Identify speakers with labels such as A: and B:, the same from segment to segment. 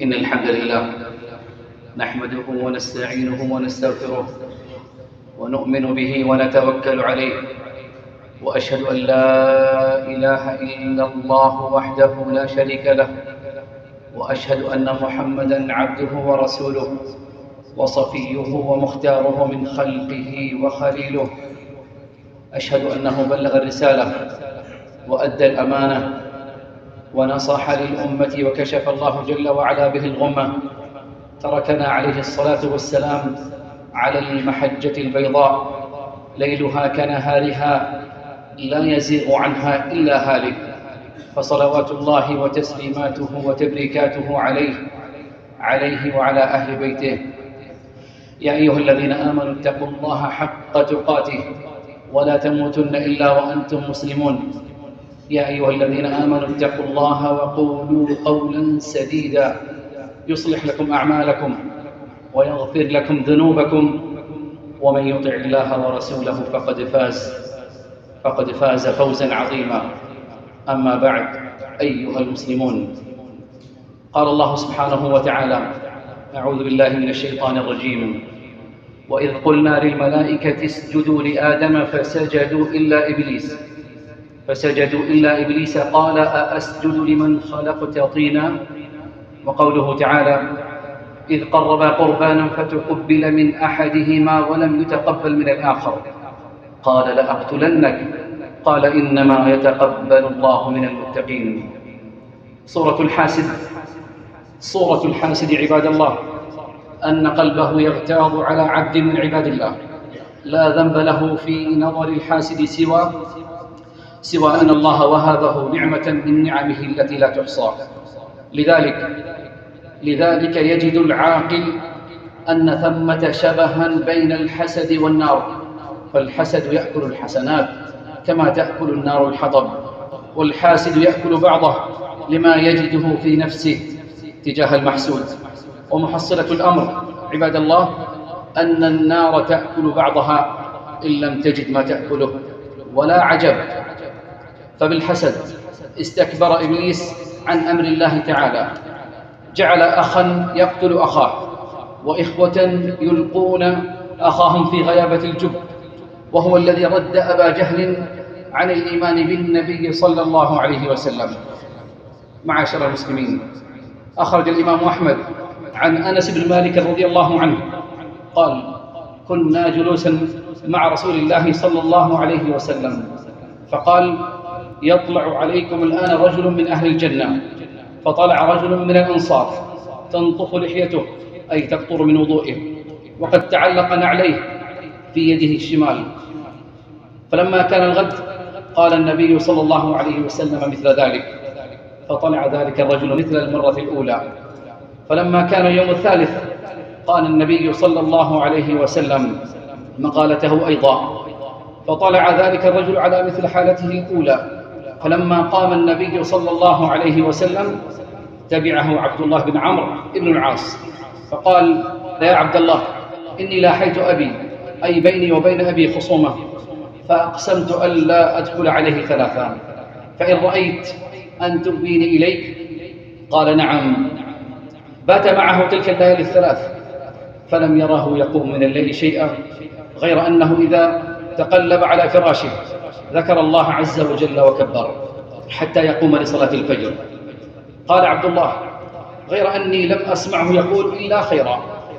A: إن الحمد لله نحمده ونستعينه ونستغفره ونؤمن به ونتوكل عليه، وأشهد أن لا إله إلا الله وحده لا شريك له، وأشهد أن محمدًا عبده ورسوله وصفيه ومختاره من خلقه وخليله. أشهد أنه بلغ الرسالة وأدى الأمانة ونصح للأمة وكشف الله جل وعلا به الغمة. تركنا عليه الصلاة والسلام على المحجة البيضاء ليلها كنهارها لا يزيغ عنها إلا هالك، فصلوات الله وتسليماته وتبريكاته عليه وعلى أهل بيته. يا أيها الذين آمنوا اتقوا الله حق تقاته ولا تموتن إلا وأنتم مسلمون. يا أيها الذين آمنوا اتقوا الله وقولوا قولا سديدا يصلح لكم أعمالكم ويغفر لكم ذنوبكم، ومن يطع الله ورسوله فقد فاز فوزا عظيما. أما بعد، أيها المسلمون، قال الله سبحانه وتعالى: أعوذ بالله من الشيطان الرجيم: وإذ قلنا للملائكة اسجدوا لآدم فسجدوا إلا إبليس قال أأسجد لمن خلقت طينا. وقوله تعالى: إذ قربا قربانا فتقبل من أحدهما ولم يتقبل من الآخر قال لأقتلنك قال إنما يتقبل الله من المتقين. صورة الحاسد عباد الله أن قلبه يغتاظ على عبد من عباد الله لا ذنب له في نظر الحاسد سوى أن الله وهبه نعمة من نعمه التي لا تحصى. لذلك يجد العاقل أن ثمة شبها بين الحسد والنار، فالحسد يأكل الحسنات كما تأكل النار الحطب، والحاسد يأكل بعضه لما يجده في نفسه تجاه المحسود. ومحصلة الأمر عباد الله أن النار تأكل بعضها إن لم تجد ما تأكله. ولا عجب، فبالحسد استكبر إبليس عن أمر الله تعالى، جعل أخا يقتل أخاه، وإخوة يلقون أخاهم في غيابة الجب، وهو الذي رد أبا جهل عن الإيمان بالنبي صلى الله عليه وسلم. معاشر المسلمين، أخرج الإمام أحمد عن أنس بن مالك رضي الله عنه قال: كنا جلوسا مع رسول الله صلى الله عليه وسلم فقال: يطلع عليكم الآن رجل من أهل الجنة. فطلع رجل من الأنصار تنطف لحيته أي تقطر من وضوئه، وقد تعلق نعليه في يده الشمال. فلما كان الغد قال النبي صلى الله عليه وسلم مثل ذلك، فطلع ذلك الرجل مثل المرة الأولى. فلما كان يوم الثالث قال النبي صلى الله عليه وسلم مقالته أيضا، فطلع ذلك الرجل على مثل حالته الأولى. فلما قام النبي صلى الله عليه وسلم تبعه عبد الله بن عمرو بن العاص فقال: يا عبد الله، إني لاحيت أبي، أي بيني وبين أبي خصومة، فأقسمت ألا أدخل عليه ثلاثا، فإن رأيت أن تؤويني إليك. قال: نعم. بات معه تلك الليالي الثلاث، فلم يره يقوم من الليل شيئا، غير أنه إذا تقلب على فراشه ذكر الله عز وجل وكبر حتى يقوم لصلاة الفجر. قال عبد الله: غير أني لم أسمعه يقول إلا خيرا.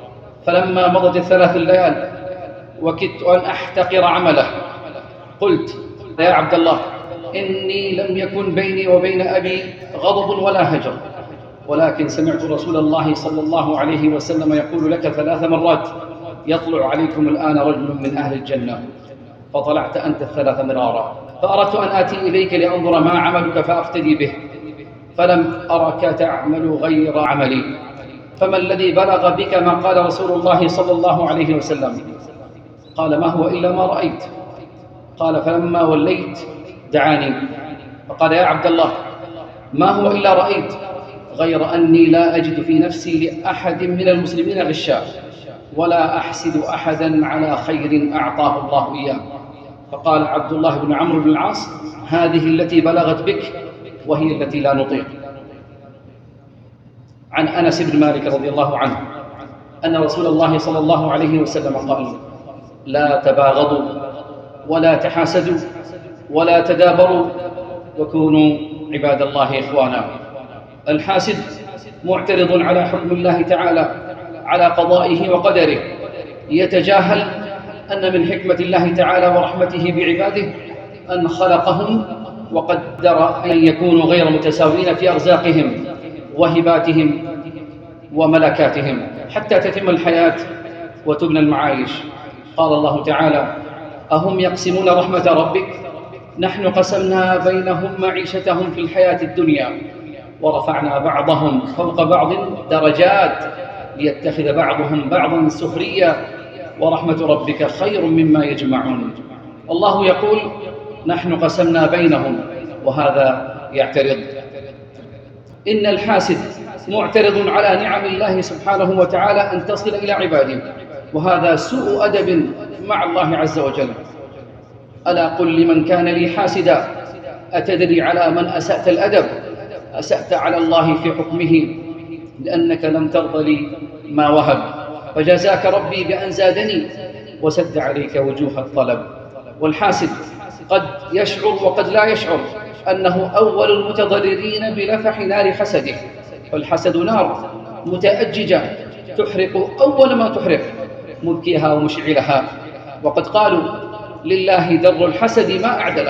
A: فلما مضت الثلاث الليال وكدت أن أحتقر عمله، قلت: يا عبد الله، إني لم يكن بيني وبين أبي غضب ولا هجر، ولكن سمعت رسول الله صلى الله عليه وسلم يقول لك 3 مرات: يطلع عليكم الآن رجل من أهل الجنة. فطلعت أنت 3 مرارا، فأردت أن آتي إليك لأنظر ما عملك فأقتدي به، فلم أرك تعمل غير عملي. فما الذي بلغ بك ما قال رسول الله صلى الله عليه وسلم؟ قال: ما هو إلا ما رأيت. قال: فلما وليت دعاني فقال: يا عبد الله، ما هو إلا رأيت، غير أني لا أجد في نفسي لأحد من المسلمين غشا، ولا أحسد أحدا على خير أعطاه الله إياه. فقال عبد الله بن عمرو بن العاص: هذه التي بلغت بك وهي التي لا نطيق. عن أنس بن مالك رضي الله عنه أن رسول الله صلى الله عليه وسلم قال: لا تباغضوا ولا تحاسدوا ولا تدابروا وكونوا عباد الله إخوانا. الحاسد معترض على حكم الله تعالى، على قضائه وقدره، يتجاهل أن من حكمة الله تعالى ورحمته بعباده أن خلقهم وقدر أن يكونوا غير متساوين في أرزاقهم وهباتهم وملكاتهم حتى تتم الحياة وتبنى المعايش. قال الله تعالى: أهم يقسمون رحمة ربك نحن قسمنا بينهم معيشتهم في الحياة الدنيا ورفعنا بعضهم فوق بعض درجات ليتخذ بعضهم بعضا سخريا ورحمة ربك خير مما يجمعون. الله يقول: نحن قسمنا بينهم، وهذا يعترض. إن الحاسد معترض على نعم الله سبحانه وتعالى أن تصل إلى عباده، وهذا سوء أدب مع الله عز وجل. ألا قل لمن كان لي حاسدا أتدري على من أسأت الأدب؟ أسأت على الله في حكمه لأنك لم ترض لي ما وهب، فجزاك ربي بأن زادني وسد عليك وجوه الطلب. والحاسد قد يشعر وقد لا يشعر أنه أول المتضررين بلفح نار حسده، فالحسد نار متأججة تحرق أول ما تحرق مبكيها ومشعلها. وقد قالوا: لله در الحسد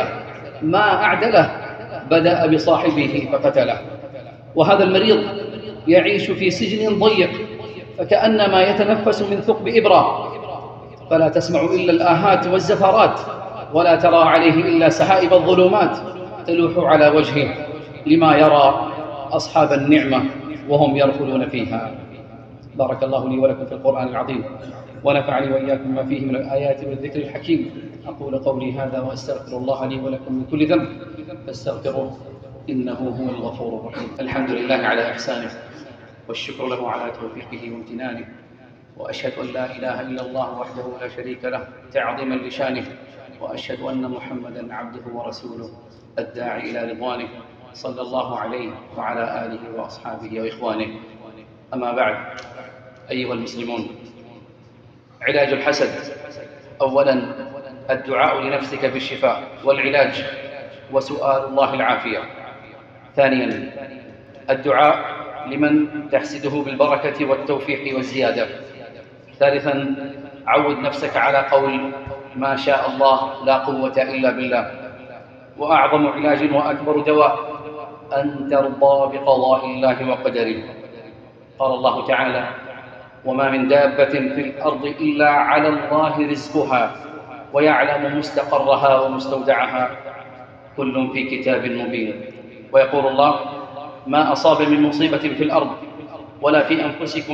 A: ما أعدله بدأ بصاحبه فقتله. وهذا المريض يعيش في سجن ضيق فكأنما يتنفس من ثقب إبرة، فلا تسمع إلا الآهات والزفرات، ولا ترى عليه إلا سحائب الظلمات تلوح على وجهه لما يرى أصحاب النعمة وهم يركضون فيها. بارك الله لي ولكم في القرآن العظيم، ونفعني وإياكم ما فيه من الآيات والذكر الحكيم. أقول قولي هذا وأستغفر الله لي ولكم من كل ذنب فاستغفروه إنه هو الغفور الرحيم. الحمد لله على إحسانه، والشكر له على توفيقه وامتنانه، وأشهد أن لا إله إلا الله وحده لا شريك له تعظيما لشانه، وأشهد أن محمدًا عبده ورسوله الداعي إلى رضوانه صلى الله عليه وعلى آله وأصحابه وإخوانه. أما بعد، أيها المسلمون، علاج الحسد: أولاً الدعاء لنفسك بالشفاء والعلاج وسؤال الله العافية. ثانياً الدعاء لمن تحسده بالبركة والتوفيق والزيادة. ثالثاً عود نفسك على قول ما شاء الله لا قوة إلا بالله. وأعظم علاج وأكبر دواء أن ترضى بقضاء الله وقدره. قال الله تعالى: وما من دابة في الأرض إلا على الله رزقها ويعلم مستقرها ومستودعها كل في كتاب مبين. ويقول الله: ما أصاب من مصيبة في الأرض ولا في أنفسكم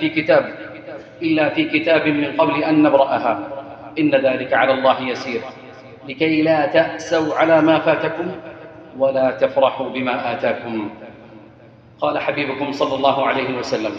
A: إلا في كتاب من قبل أن نبرأها إن ذلك على الله يسير لكي لا تأسوا على ما فاتكم ولا تفرحوا بما آتاكم. قال حبيبكم صلى الله عليه وسلم: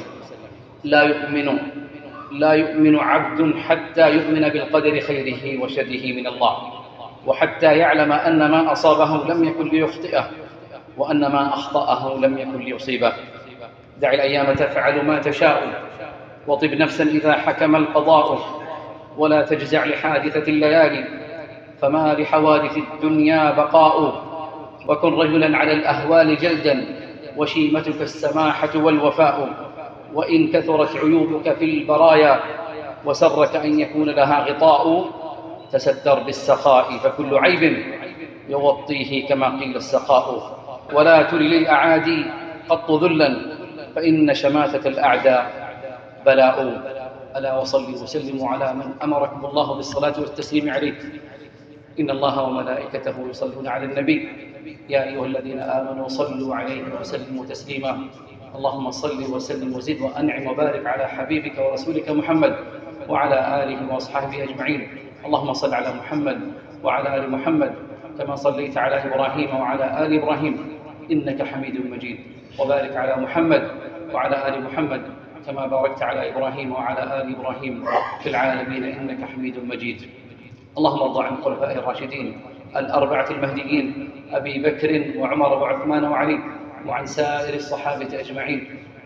A: لا يؤمن عبد حتى يؤمن بالقدر خيره وشره من الله، وحتى يعلم أن ما أصابه لم يكن ليخطئه وأن ما أخطأه لم يكن ليصيبه. دع الأيام تفعل ما تشاء، وطب نفسا إذا حكم القضاء، ولا تجزع لحادثة الليالي فما لحوادث الدنيا بقاء. وكن رجلا على الأهوال جلدا وشيمتك السماحة والوفاء. وإن كثرت عيوبك في البرايا وسرك أن يكون لها غطاء تستر بالسخاء فكل عيب يغطيه كما قيل السخاء. ولا تل للأعادي قط ذلا فإن شماتة الأعداء بلاء. ألا وصلوا وسلموا على من أمركم الله بالصلاة والتسليم عليه. إن الله وملائكته يصلون على النبي يا أيها الذين آمنوا صلوا عليه وسلموا تسليما. اللهم صل وسلم وزد وأنعم وبارك على حبيبك ورسولك محمد وعلى آله وأصحابه أجمعين. اللهم صل على محمد وعلى آل محمد كما صليت على إبراهيم وعلى آل إبراهيم إنك حميد مجيد. وبارك على محمد وعلى آل محمد كما باركت على إبراهيم وعلى آل إبراهيم في العالمين إنك حميد مجيد. اللهم ارض عن الخلفاء الراشدين الأربعة المهديين أبي بكر وعمر وعثمان وعلي، وعن سائر الصحابة أجمعين،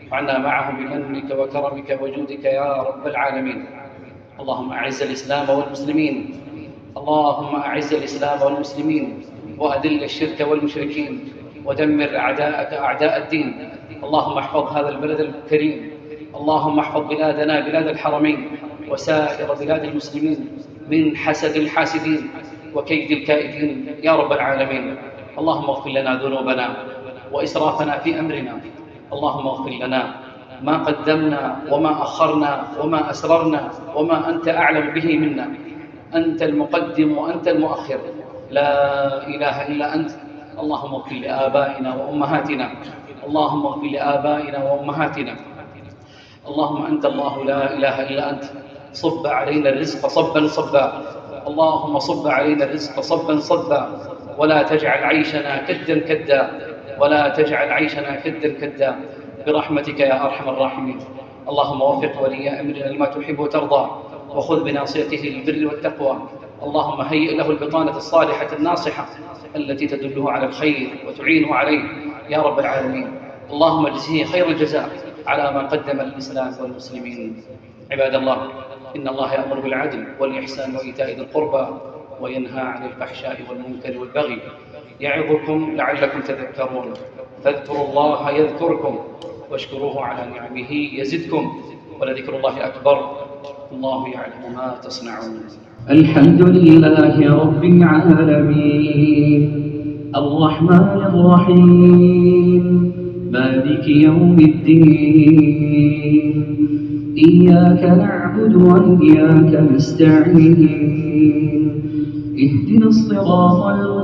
A: وعنا معهم بمنك وكرمك وجودك يا رب العالمين. اللهم أعز الإسلام والمسلمين، اللهم أعز الإسلام والمسلمين، وأذل الشرك والمشركين، ودمر أعداءك أعداء الدين. اللهم احفظ هذا البلد الكريم، اللهم احفظ بلادنا بلاد الحرمين وسائر بلاد المسلمين من حسد الحاسدين وكيد الكائدين يا رب العالمين. اللهم اغفر لنا ذنوبنا وإسرافنا في أمرنا، اللهم اغفر لنا ما قدمنا وما أخرنا وما أسررنا وما أنت أعلم به منا. أنت المقدم وأنت المؤخر، لا إله إلا أنت. اللهم اغفر لآبائنا وأمهاتنا، اللهم اغفر لآبائنا وأمهاتنا. اللهم أنت الله لا إله إلا أنت. صب علينا الرزق صبا صبا، اللهم صب علينا الرزق صبا صبا، ولا تجعل عيشنا كدا كدا، ولا تجعل عيشنا كدا كدا، برحمتك يا أرحم الراحمين. اللهم وفق ولي أمرنا لما تحب وترضى، وخذ بناصيته للبر والتقوى. اللهم هيئ له البطانة الصالحة الناصحة التي تدله على الخير وتعينه عليه يا رب العالمين. اللهم اجزه خير الجزاء على ما قدم للإسلام والمسلمين. عباد الله، إن الله يأمر بالعدل والإحسان وإيتاء ذي القربى وينهى عن الفحشاء والمنكر والبغي، يعظكم لعلكم تذكرون. فاذكروا الله يذكركم واشكروه على نعمه يزدكم، ولذكر الله أكبر. الله يعلم ما تصنعون.
B: الحمد لله رب العالمين، الرحمن الرحيم، مالك يوم الدين. إياك نعبد وإياك نستعين، اهدنا الصراط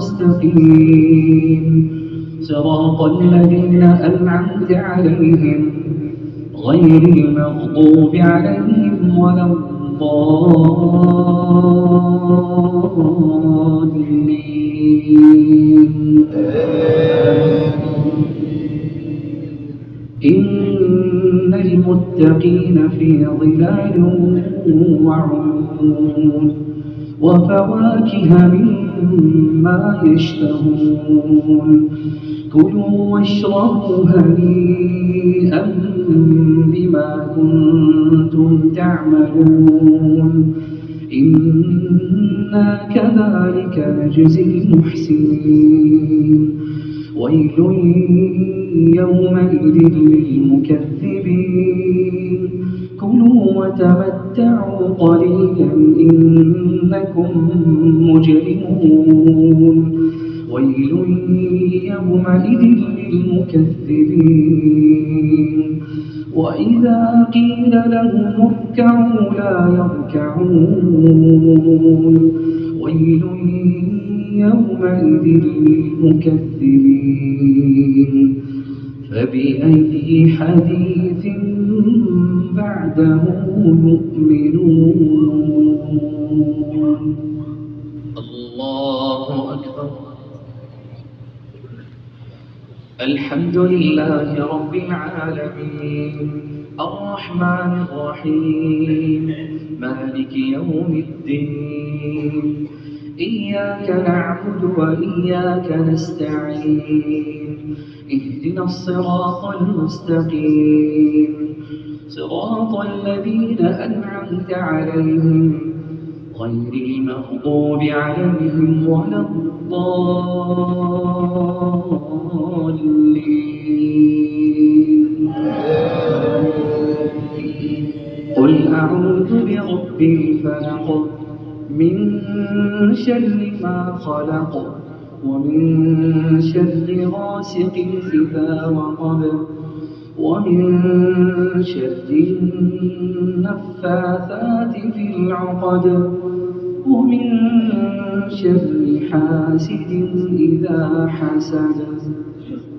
B: المستقيم، صراط الذين أنعمت عليهم غير المغضوب عليهم ولا الضالين. إن المتقين في ظلال وعيون، وفواكه مما يشتهون. كلوا واشربوا هنيئا بما كنتم تعملون، إنا كذلك نجزي المحسنين. ويل يومئذ للمكذبين، كلوا وتمتعوا قليلا إنكم مجرمون. ويل يومئذ للمكذبين، وإذا قيل لهم اركعوا لا يركعون. ويل يومئذ للمكذبين، فبأي حديث بعده يؤمنون. الله أكبر. الحمد لله رب العالمين، الرحمن الرحيم، مالك يوم الدين. إياك نعبد وإياك نستعين، اهدنا الصراط المستقيم، صراط الذين أنعمت عليهم غير المغضوب عليهم ولا الضالين. قل أعوذ برب الفلق، من شر ما خلق، ومن شر غاسق إذا وقب، ومن شر النفاثات في العقد، ومن شر حاسد إذا حسد.